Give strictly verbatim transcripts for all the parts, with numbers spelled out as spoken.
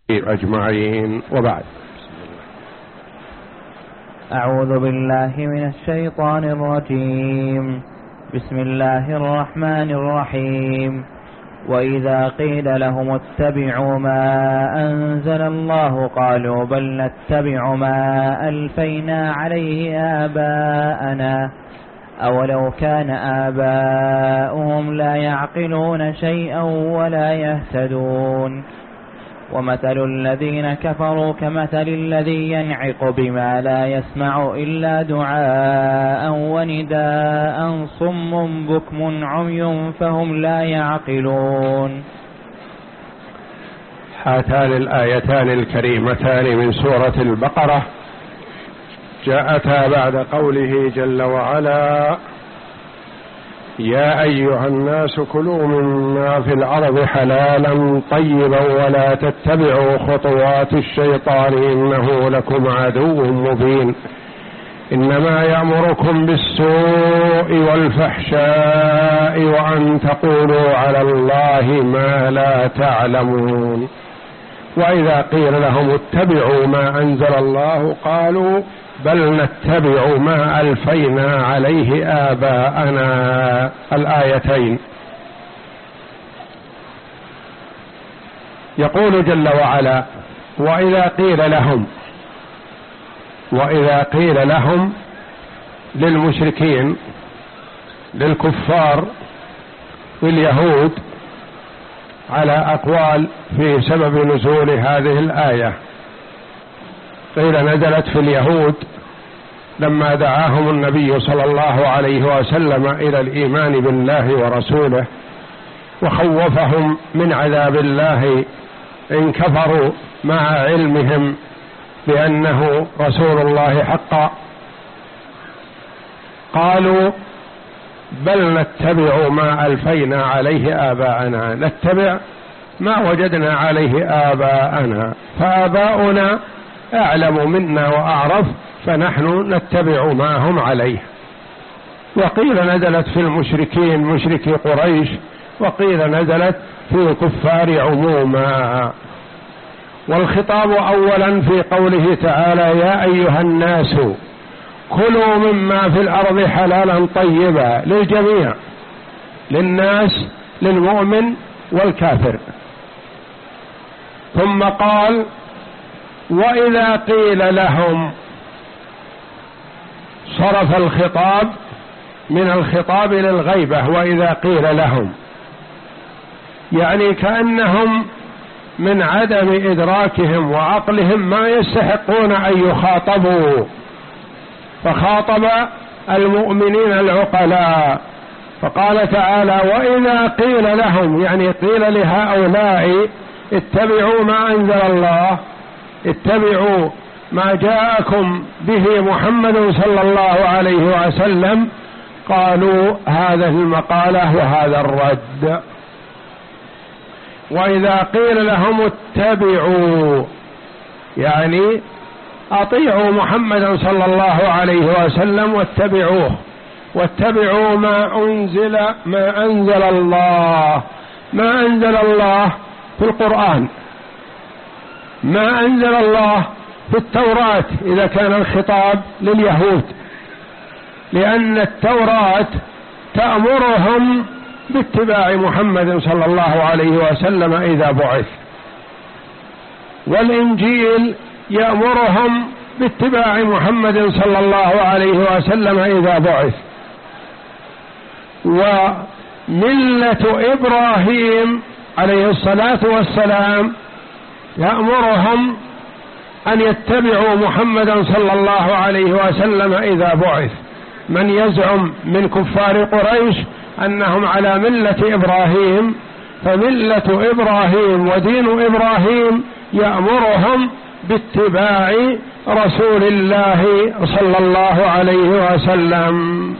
أجمعين، وبعد. أعوذ بالله من الشيطان الرجيم. بسم الله الرحمن الرحيم. وإذا قيل لهم اتبعوا ما أنزل الله قالوا بل نتبع ما ألفينا عليه آباءنا أولو كان آباؤهم لا يعقلون شيئا ولا يهتدون. ومثل الذين كفروا كمثل الذي ينعق بما لا يسمع إلا دعاء ونداء صم بكم عمي فهم لا يعقلون. هاتان الآيتان الكريمتان من سورة البقرة جاءتا بعد قوله جل وعلا: يا أيها الناس كلوا مما في الأرض حلالا طيبا ولا تتبعوا خطوات الشيطان إنه لكم عدو مبين إنما يأمركم بالسوء والفحشاء وأن تقولوا على الله ما لا تعلمون. وإذا قيل لهم اتبعوا ما أنزل الله قالوا بل نتبع ما ألفينا عليه آباءنا. الآيتين. يقول جل وعلا: وإذا قيل لهم وإذا قيل لهم للمشركين للكفار واليهود على أقوال في سبب نزول هذه الآية. قيل نزلت في اليهود لما دعاهم النبي صلى الله عليه وسلم إلى الإيمان بالله ورسوله وخوفهم من عذاب الله إن كفروا مع علمهم بأنه رسول الله حقا. قالوا بل نتبع ما ألفينا عليه آباءنا، نتبع ما وجدنا عليه آباءنا، فآباؤنا أعلم منا وأعرف فنحن نتبع ما هم عليه. وقيل نزلت في المشركين مشركي قريش، وقيل نزلت في الكفار عموما. والخطاب أولا في قوله تعالى: يا أيها الناس كلوا مما في الأرض حلالا طيبا، للجميع، للناس، للمؤمن والكافر. ثم قال: وإذا قيل لهم، صرف الخطاب من الخطاب للغيبة. وإذا قيل لهم يعني كأنهم من عدم إدراكهم وعقلهم ما يستحقون أن يخاطبوا، فخاطب المؤمنين العقلاء فقال تعالى: وإذا قيل لهم، يعني قيل لهؤلاء اتبعوا ما أنزل الله، اتبعوا ما جاءكم به محمد صلى الله عليه وسلم، قالوا هذا المقالة وهذا الرد. وإذا قيل لهم اتبعوا يعني أطيعوا محمدا صلى الله عليه وسلم واتبعوه، واتبعوا ما أنزل ما أنزل الله. ما أنزل الله في القرآن، ما أنزل الله في التوراة إذا كان الخطاب لليهود، لأن التوراة تأمرهم باتباع محمد صلى الله عليه وسلم إذا بعث، والإنجيل يأمرهم باتباع محمد صلى الله عليه وسلم إذا بعث. وملة إبراهيم عليه الصلاة والسلام يأمرهم أن يتبعوا محمدا صلى الله عليه وسلم إذا بعث. من يزعم من كفار قريش أنهم على ملة إبراهيم، فملة إبراهيم ودين إبراهيم يأمرهم باتباع رسول الله صلى الله عليه وسلم.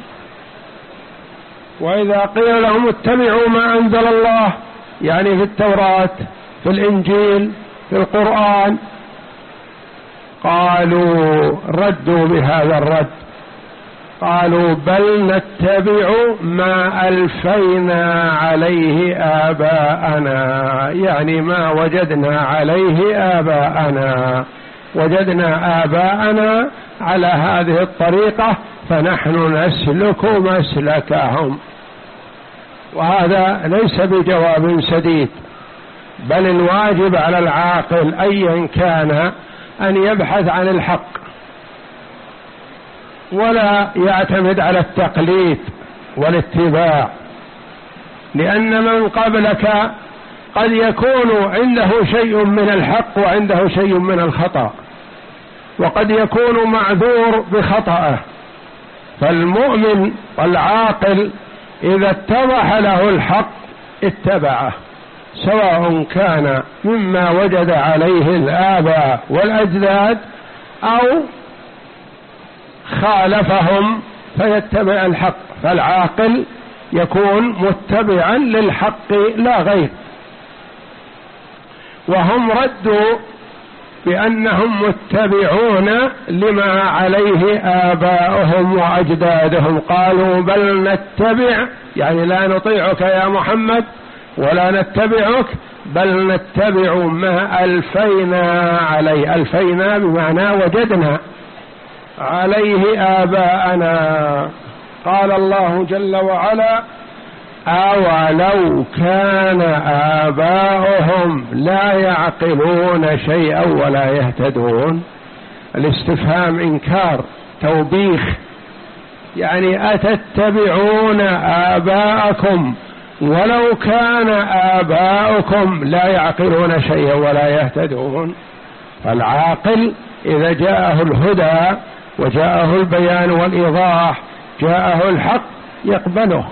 وإذا قيل لهم اتبعوا ما أنزل الله يعني في التوراة، في الإنجيل، في القرآن، قالوا ردوا بهذا الرد: قالوا بل نتبع ما ألفينا عليه آباءنا، يعني ما وجدنا عليه آباءنا، وجدنا آباءنا على هذه الطريقة فنحن نسلك مسلكهم. وهذا ليس بجواب سديد، بل الواجب على العاقل أيا كان أن يبحث عن الحق ولا يعتمد على التقليد والاتباع، لأن من قبلك قد يكون عنده شيء من الحق وعنده شيء من الخطأ، وقد يكون معذور بخطأه. فالمؤمن والعاقل إذا اتضح له الحق اتبعه، سواء كان مما وجد عليه الآباء والأجداد أو خالفهم فيتبع الحق. فالعاقل يكون متبعا للحق لا غير. وهم ردوا بأنهم متبعون لما عليه آباؤهم وأجدادهم، قالوا بل نتبع، يعني لا نطيعك يا محمد ولا نتبعك، بل نتبع ما ألفينا عليه، ألفينا بمعنى وجدنا عليه آباءنا. قال الله جل وعلا أولو كان آباؤهم لا يعقلون شيئا ولا يهتدون. الاستفهام إنكار توبيخ، يعني أتتبعون آباءكم ولو كان آباؤكم لا يعقلون شيئا ولا يهتدون. فالعاقل إذا جاءه الهدى وجاءه البيان والإيضاح، جاءه الحق، يقبله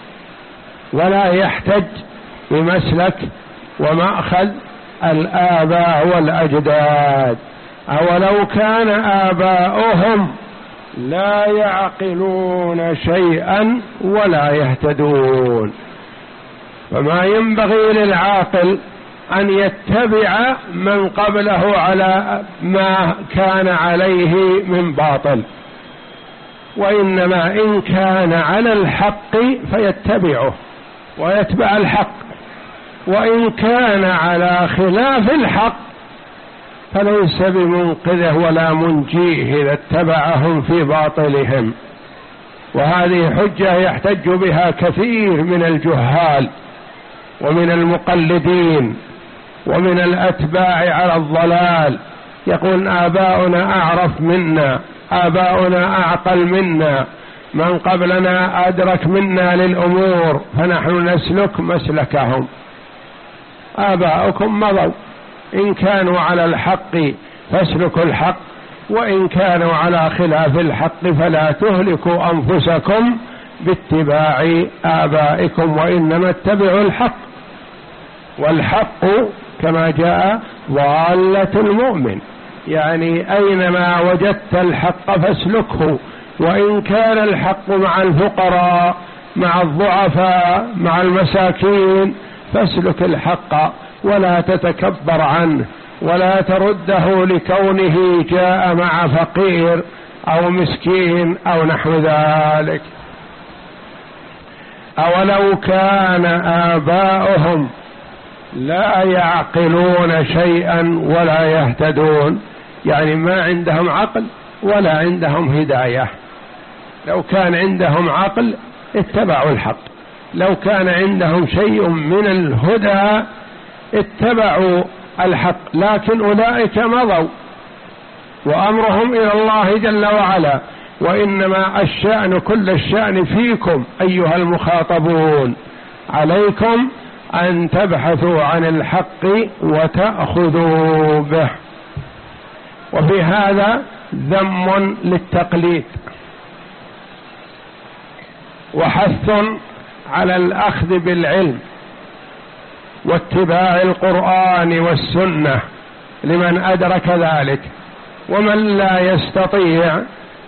ولا يحتج بمسلك ومأخذ الآباء والأجداد. أولو كان آباؤهم لا يعقلون شيئا ولا يهتدون. فما ينبغي للعاقل أن يتبع من قبله على ما كان عليه من باطل، وإنما إن كان على الحق فيتبعه ويتبع الحق، وإن كان على خلاف الحق فليس بمنقذه ولا منجيه إذا اتبعهم في باطلهم. وهذه حجة يحتج بها كثير من الجهال ومن المقلدين ومن الأتباع على الضلال، يقول آباؤنا أعرف منا، آباؤنا أعقل منا، من قبلنا أدرك منا للأمور فنحن نسلك مسلكهم. آباؤكم مضوا، إن كانوا على الحق فاسلكوا الحق، وإن كانوا على خلاف الحق فلا تهلكوا أنفسكم باتباع آبائكم، وإنما اتبعوا الحق. والحق كما جاء ضالة المؤمن، يعني أينما وجدت الحق فاسلكه، وإن كان الحق مع الفقراء مع الضعفاء مع المساكين فاسلك الحق ولا تتكبر عنه ولا ترده لكونه جاء مع فقير أو مسكين أو نحو ذلك. أولو كان آباؤهم لا يعقلون شيئا ولا يهتدون، يعني ما عندهم عقل ولا عندهم هداية. لو كان عندهم عقل اتبعوا الحق، لو كان عندهم شيء من الهدى اتبعوا الحق، لكن أولئك مضوا وأمرهم إلى الله جل وعلا. وإنما الشأن كل الشأن فيكم أيها المخاطبون، عليكم أن تبحثوا عن الحق وتأخذوا به. وفي هذا ذم للتقليد وحث على الأخذ بالعلم واتباع القرآن والسنة لمن أدرك ذلك، ومن لا يستطيع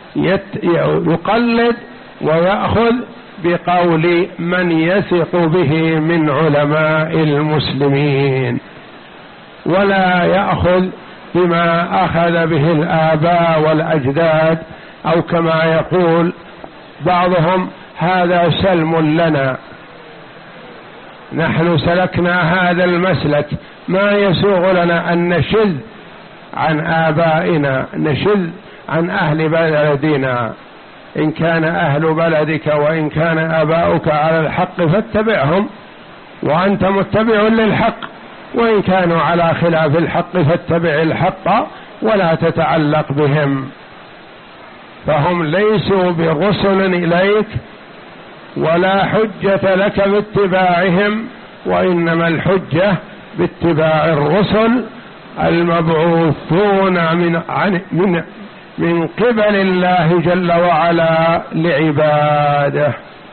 يقلد ويأخذ بقول من يثق به من علماء المسلمين، ولا يأخذ بما أخذ به الآباء والأجداد، أو كما يقول بعضهم هذا سلم لنا، نحن سلكنا هذا المسلك، ما يسوغ لنا أن نشذ عن آبائنا، نشذ عن أهل بلدنا. إن كان أهل بلدك وإن كان آباؤك على الحق فاتبعهم وأنت متبع للحق، وإن كانوا على خلاف الحق فاتبع الحق ولا تتعلق بهم، فهم ليسوا برسل إليك ولا حجة لك باتباعهم، وإنما الحجة باتباع الرسل المبعوثون من عن من من قبل الله جل وعلا لعباده.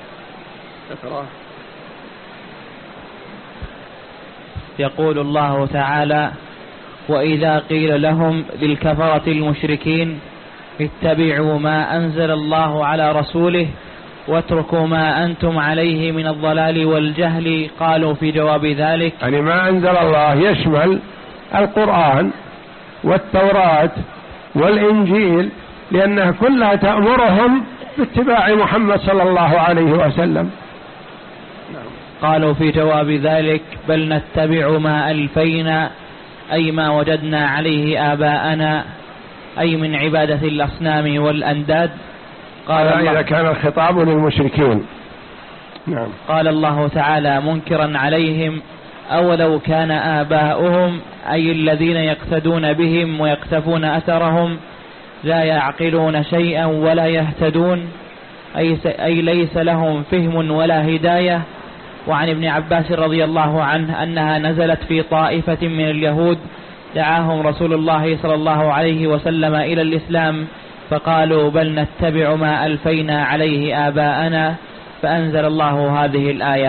يقول الله تعالى: وإذا قيل لهم للكفرة المشركين اتبعوا ما أنزل الله على رسوله واتركوا ما أنتم عليه من الضلال والجهل، قالوا في جواب ذلك، يعني ما أنزل الله يشمل القرآن والتوراة والإنجيل، لأنها كلها تأمرهم باتباع محمد صلى الله عليه وسلم. قالوا في جواب ذلك: بل نتبع ما ألفينا، أي ما وجدنا عليه آباءنا، أي من عبادة الأصنام والأنداد. قال إذا كان الخطاب للمشركين. نعم. قال الله تعالى منكرا عليهم: أولو كان آباؤهم، أي الذين يقتدون بهم ويقتفون أثرهم، لا يعقلون شيئا ولا يهتدون، أي, أي ليس لهم فهم ولا هداية. وعن ابن عباس رضي الله عنه أنها نزلت في طائفة من اليهود دعاهم رسول الله صلى الله عليه وسلم إلى الإسلام، فقالوا بل نتبع ما ألفينا عليه آباءنا، فأنزل الله هذه الآية.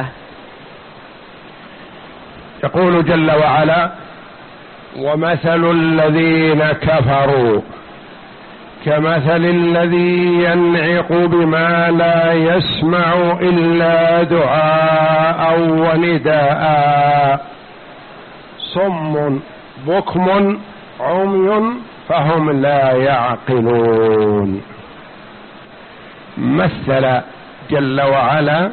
يقول جل وعلا: ومثل الذين كفروا كمثل الذي ينعق بما لا يسمع إلا دعاء ونداء صم بكم عمي فهم لا يعقلون. مثل جل وعلا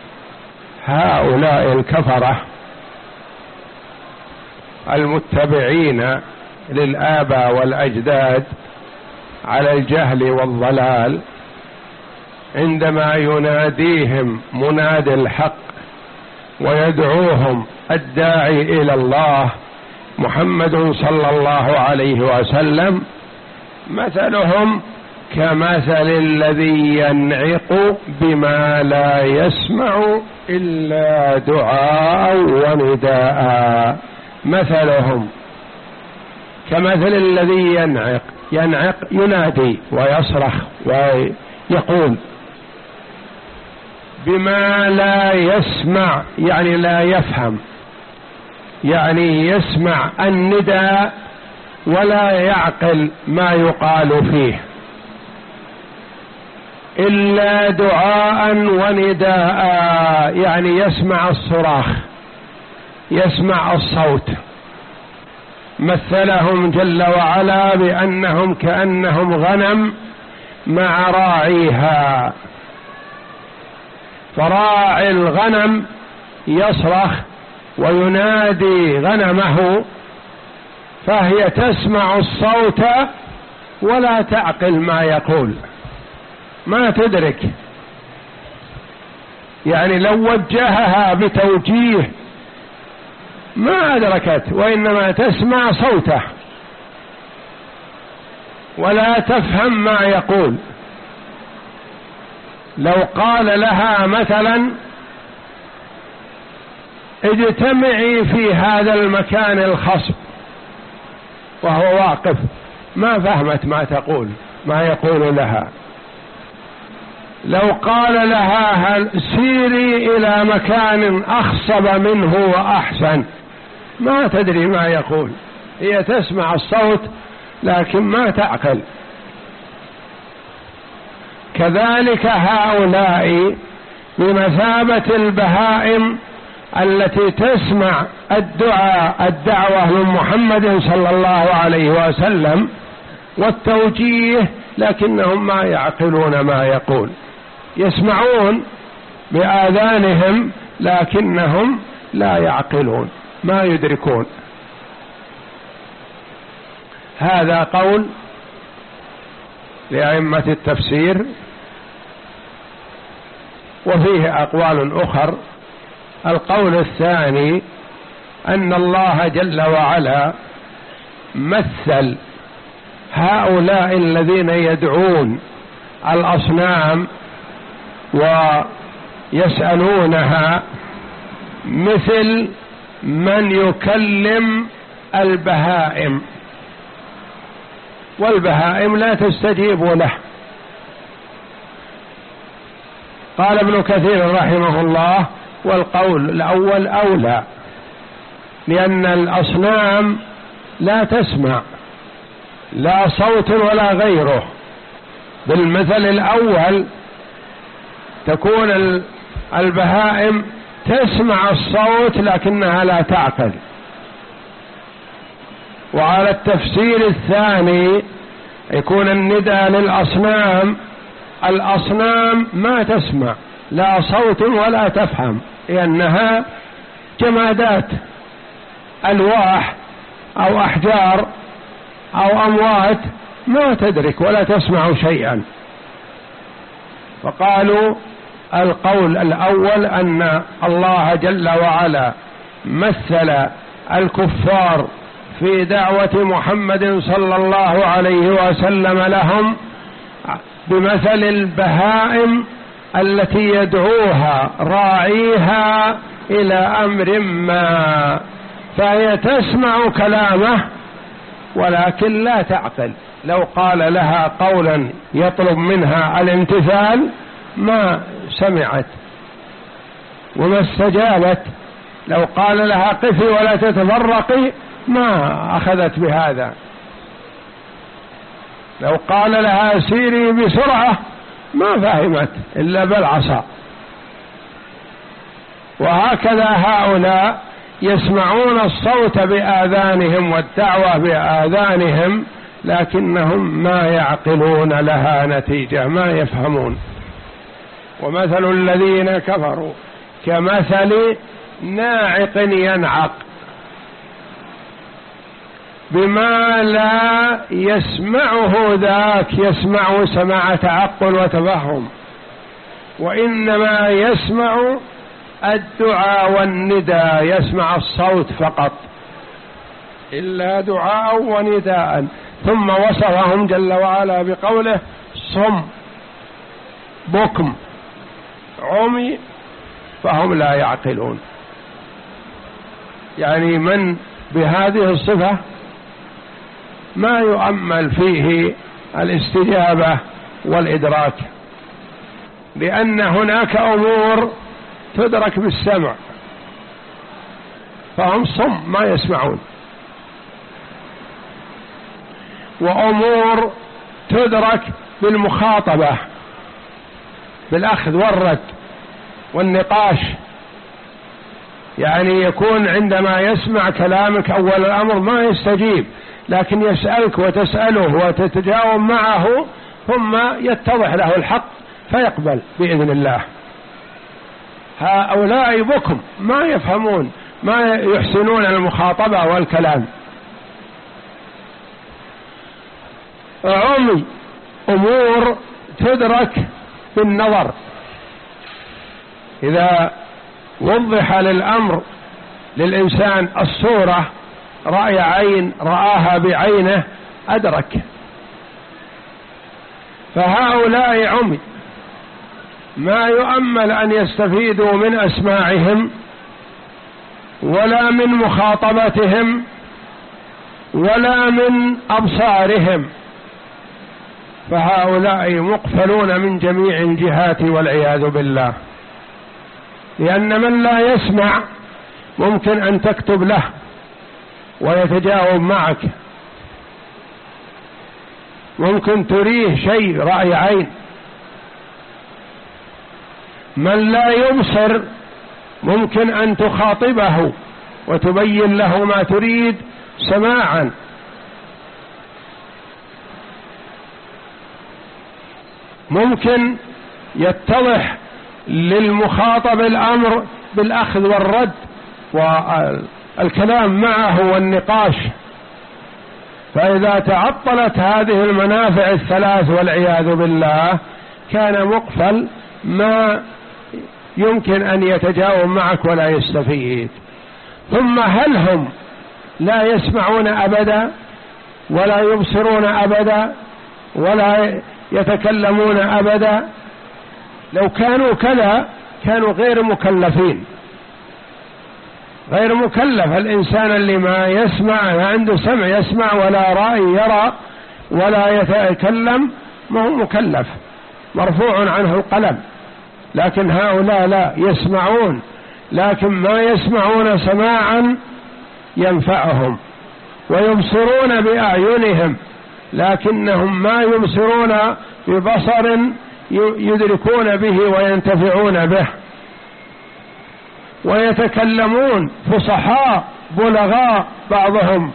هؤلاء الكفرة المتبعين للآباء والأجداد على الجهل والضلال، عندما يناديهم منادي الحق ويدعوهم الداعي إلى الله محمد صلى الله عليه وسلم، مثلهم كمثل الذي ينعق بما لا يسمع إلا دعاء ونداء. مثلهم كمثل الذي ينعق ينعق ينادي ويصرخ ويقول بما لا يسمع، يعني لا يفهم، يعني يسمع النداء ولا يعقل ما يقال فيه، إلا دعاء ونداء، يعني يسمع الصراخ، يسمع الصوت. مثلهم جل وعلا بأنهم كأنهم غنم مع راعيها، فراعي الغنم يصرخ وينادي غنمه، فهي تسمع الصوت ولا تعقل ما يقول، ما تدرك، يعني لو وجهها بتوجيه ما أدركت، وإنما تسمع صوته ولا تفهم ما يقول. لو قال لها مثلا اجتمعي في هذا المكان الخصب وهو واقف، ما فهمت ما تقول، ما يقول لها. لو قال لها هل سيري إلى مكان أخصب منه وأحسن، ما تدري ما يقول، هي تسمع الصوت لكن ما تعقل. كذلك هؤلاء بمثابة البهائم التي تسمع الدعاء الدعوة من محمد صلى الله عليه وسلم والتوجيه، لكنهم ما يعقلون ما يقول. يسمعون بآذانهم لكنهم لا يعقلون، ما يدركون. هذا قول لأئمة التفسير، وفيه أقوال أخر. القول الثاني أن الله جل وعلا مثل هؤلاء الذين يدعون الأصنام ويسألونها مثل من يكلم البهائم، والبهائم لا تستجيب له. قال ابن كثير رحمه الله: والقول الأول أولى، لأن الأصنام لا تسمع لا صوت ولا غيره. بالمثل الأول تكون البهائم تسمع الصوت لكنها لا تعقل. وعلى التفسير الثاني يكون النداء للأصنام، الأصنام ما تسمع لا صوت ولا تفهم، لأنها جمادات، ألواح أو أحجار أو أموات، ما تدرك ولا تسمع شيئا. فقالوا القول الأول أن الله جل وعلا مثل الكفار في دعوة محمد صلى الله عليه وسلم لهم بمثل البهائم التي يدعوها راعيها إلى أمر ما، فهي تسمع كلامه ولكن لا تعقل. لو قال لها قولا يطلب منها الامتثال ما سمعت وما استجابت، لو قال لها قفي ولا تتفرقي ما أخذت بهذا، لو قال لها سيري بسرعة ما فهمت إلا بالعصا. وهكذا هؤلاء يسمعون الصوت بآذانهم والدعوة بآذانهم لكنهم ما يعقلون لها نتيجة، ما يفهمون. ومثل الذين كفروا كمثل ناعق ينعق بما لا يسمعه ذاك، يسمع سماع تعقل وتفهم، وإنما يسمع الدعاء والنداء، يسمع الصوت فقط، إلا دعاء ونداء. ثم وصفهم جل وعلا بقوله صم بكم عمي فهم لا يعقلون. يعني من بهذه الصفة ما يؤمل فيه الاستجابة والإدراك، لأن هناك أمور تدرك بالسمع، فهم صم ما يسمعون، وأمور تدرك بالمخاطبة بالأخذ والرد والنقاش. يعني يكون عندما يسمع كلامك أول الأمر ما يستجيب، لكن يسألك وتسأله وتتجاوب معه ثم يتضح له الحق فيقبل بإذن الله. هؤلاء بكم ما يفهمون، ما يحسنون المخاطبة والكلام. عمي أمور تدرك بالنظر، إذا وضح للأمر للإنسان الصورة رأي عين رآها بعينه أدرك. فهؤلاء عمي ما يؤمل أن يستفيدوا من أسماعهم ولا من مخاطبتهم ولا من أبصارهم، فهؤلاء مقفلون من جميع الجهات والعياذ بالله. لأن من لا يسمع ممكن أن تكتب له ويتجاوب معك، ممكن تريه شيء رأي عين. من لا يبصر ممكن أن تخاطبه وتبين له ما تريد سماعا. ممكن يتضح للمخاطب الأمر بالأخذ والرد والكلام معه والنقاش. فإذا تعطلت هذه المنافع الثلاث والعياذ بالله كان مقفل ما يمكن أن يتجاوب معك ولا يستفيد. ثم هل هم لا يسمعون أبدا ولا يبصرون أبدا ولا يتكلمون أبدا؟ لو كانوا كذا كانوا غير مكلفين. غير مكلف الإنسان اللي ما يسمع، ما عنده سمع يسمع ولا رأي يرى ولا يتكلم، ما هو مكلف، مرفوع عنه القلم. لكن هؤلاء لا يسمعون، لكن ما يسمعون سماعا ينفعهم، ويبصرون بأعينهم لكنهم ما يبصرون ببصر يدركون به وينتفعون به. ويتكلمون فصحاء بلغاء، بعضهم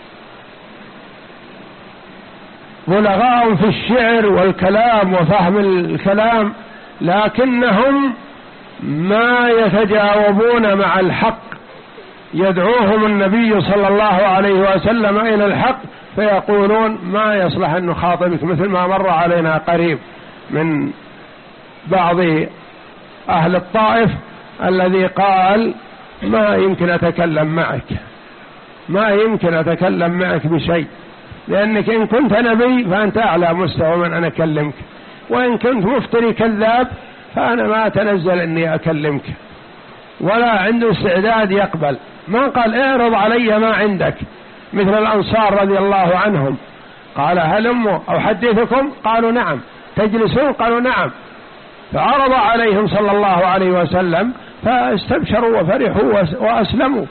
بلغاء في الشعر والكلام وفهم الكلام، لكنهم ما يتجاوبون مع الحق. يدعوهم النبي صلى الله عليه وسلم إلى الحق فيقولون ما يصلح أن نخاطبك، مثل ما مر علينا قريب من بعض أهل الطائف الذي قال ما يمكن أتكلم معك، ما يمكن أتكلم معك بشيء، لأنك إن كنت نبي فأنت أعلى مستوى من أن أكلمك، وإن كنت مفتري كذاب فأنا ما أتنزل أني أكلمك. ولا عنده استعداد يقبل، ما قال اعرض علي ما عندك، مثل الأنصار رضي الله عنهم قال هلموا أحدثكم؟ قالوا نعم. تجلسون؟ قالوا نعم. فعرض عليهم صلى الله عليه وسلم فاستبشروا وفرحوا وأسلموا.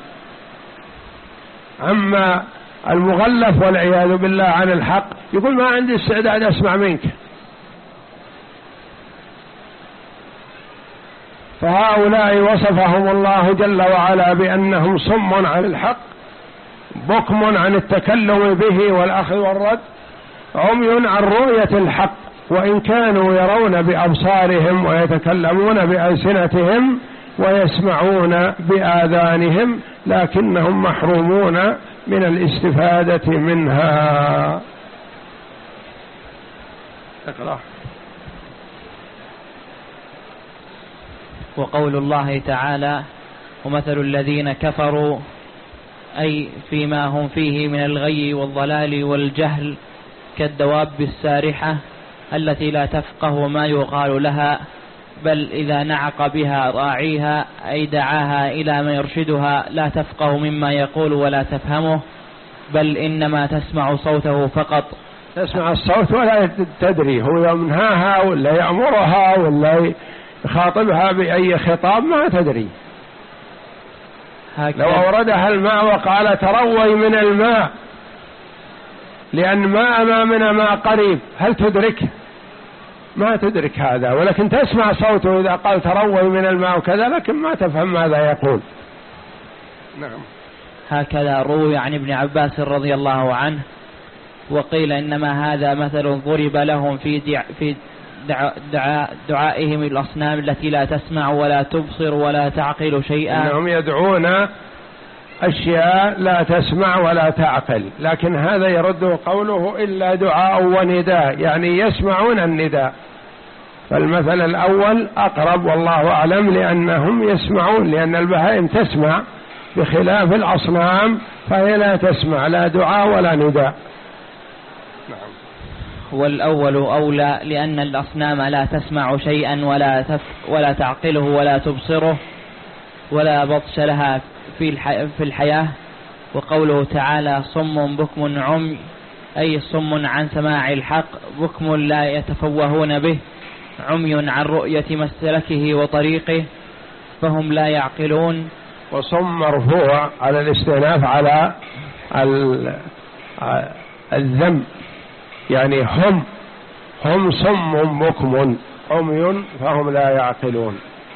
أما المغلف والعياذ بالله عن الحق يقول ما عندي استعداد أسمع منك. فهؤلاء وصفهم الله جل وعلا بأنهم صم عن الحق، بكم عن التكلم به والأخذ والرد، عمي عن رؤية الحق، وإن كانوا يرون بأبصارهم ويتكلمون بألسنتهم ويسمعون بآذانهم لكنهم محرومون من الاستفادة منها. اقرأ. وقول الله تعالى ومثل الذين كفروا أي فيما هم فيه من الغي والضلال والجهل كالدواب السارحة التي لا تفقه ما يقال لها، بل إذا نعق بها راعيها أي دعاها إلى ما يرشدها لا تفقه مما يقول ولا تفهمه، بل إنما تسمع صوته فقط. تسمع الصوت ولا تدري هو يمنهاها ولا يأمرها ولا يخاطبها بأي خطاب، ما تدري. لو أوردها الماء وقال تروي من الماء لأن ما أمامنا ماء قريب، هل تدرك؟ ما تدرك هذا، ولكن تسمع صوته إذا قال تروي من الماء وكذا، لكن ما تفهم ماذا يقول. نعم. هكذا روي عن ابن عباس رضي الله عنه. وقيل إنما هذا مثل ضرب لهم في دع في دع دع دعائهم الأصنام التي لا تسمع ولا تبصر ولا تعقل شيئا. إنهم يدعون أشياء لا تسمع ولا تعقل، لكن هذا يرد قوله إلا دعاء ونداء، يعني يسمعون النداء. فالمثل الأول أقرب والله أعلم، لأنهم يسمعون، لأن البهائم تسمع بخلاف الأصنام فهي لا تسمع لا دعاء ولا نداء. نعم. والأول أولى، لأن الأصنام لا تسمع شيئا ولا تف ولا تعقله ولا تبصره ولا بطش لها في في الحياة. وقوله تعالى صم بكم عمي أي صم عن سماع الحق، بكم لا يتفوهون به، عمي عن رؤية مسلكه وطريقه، فهم لا يعقلون. وصم مرفوع على الاستئناف على الذم، يعني هم هم صم بكم عمي فهم لا يعقلون.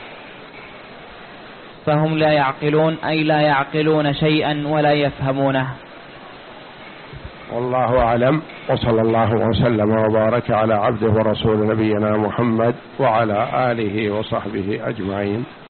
فهم لا يعقلون أي لا يعقلون شيئا ولا يفهمونه. والله أعلم، وصلى الله وسلم وبارك على عبده ورسول نبينا محمد وعلى آله وصحبه أجمعين.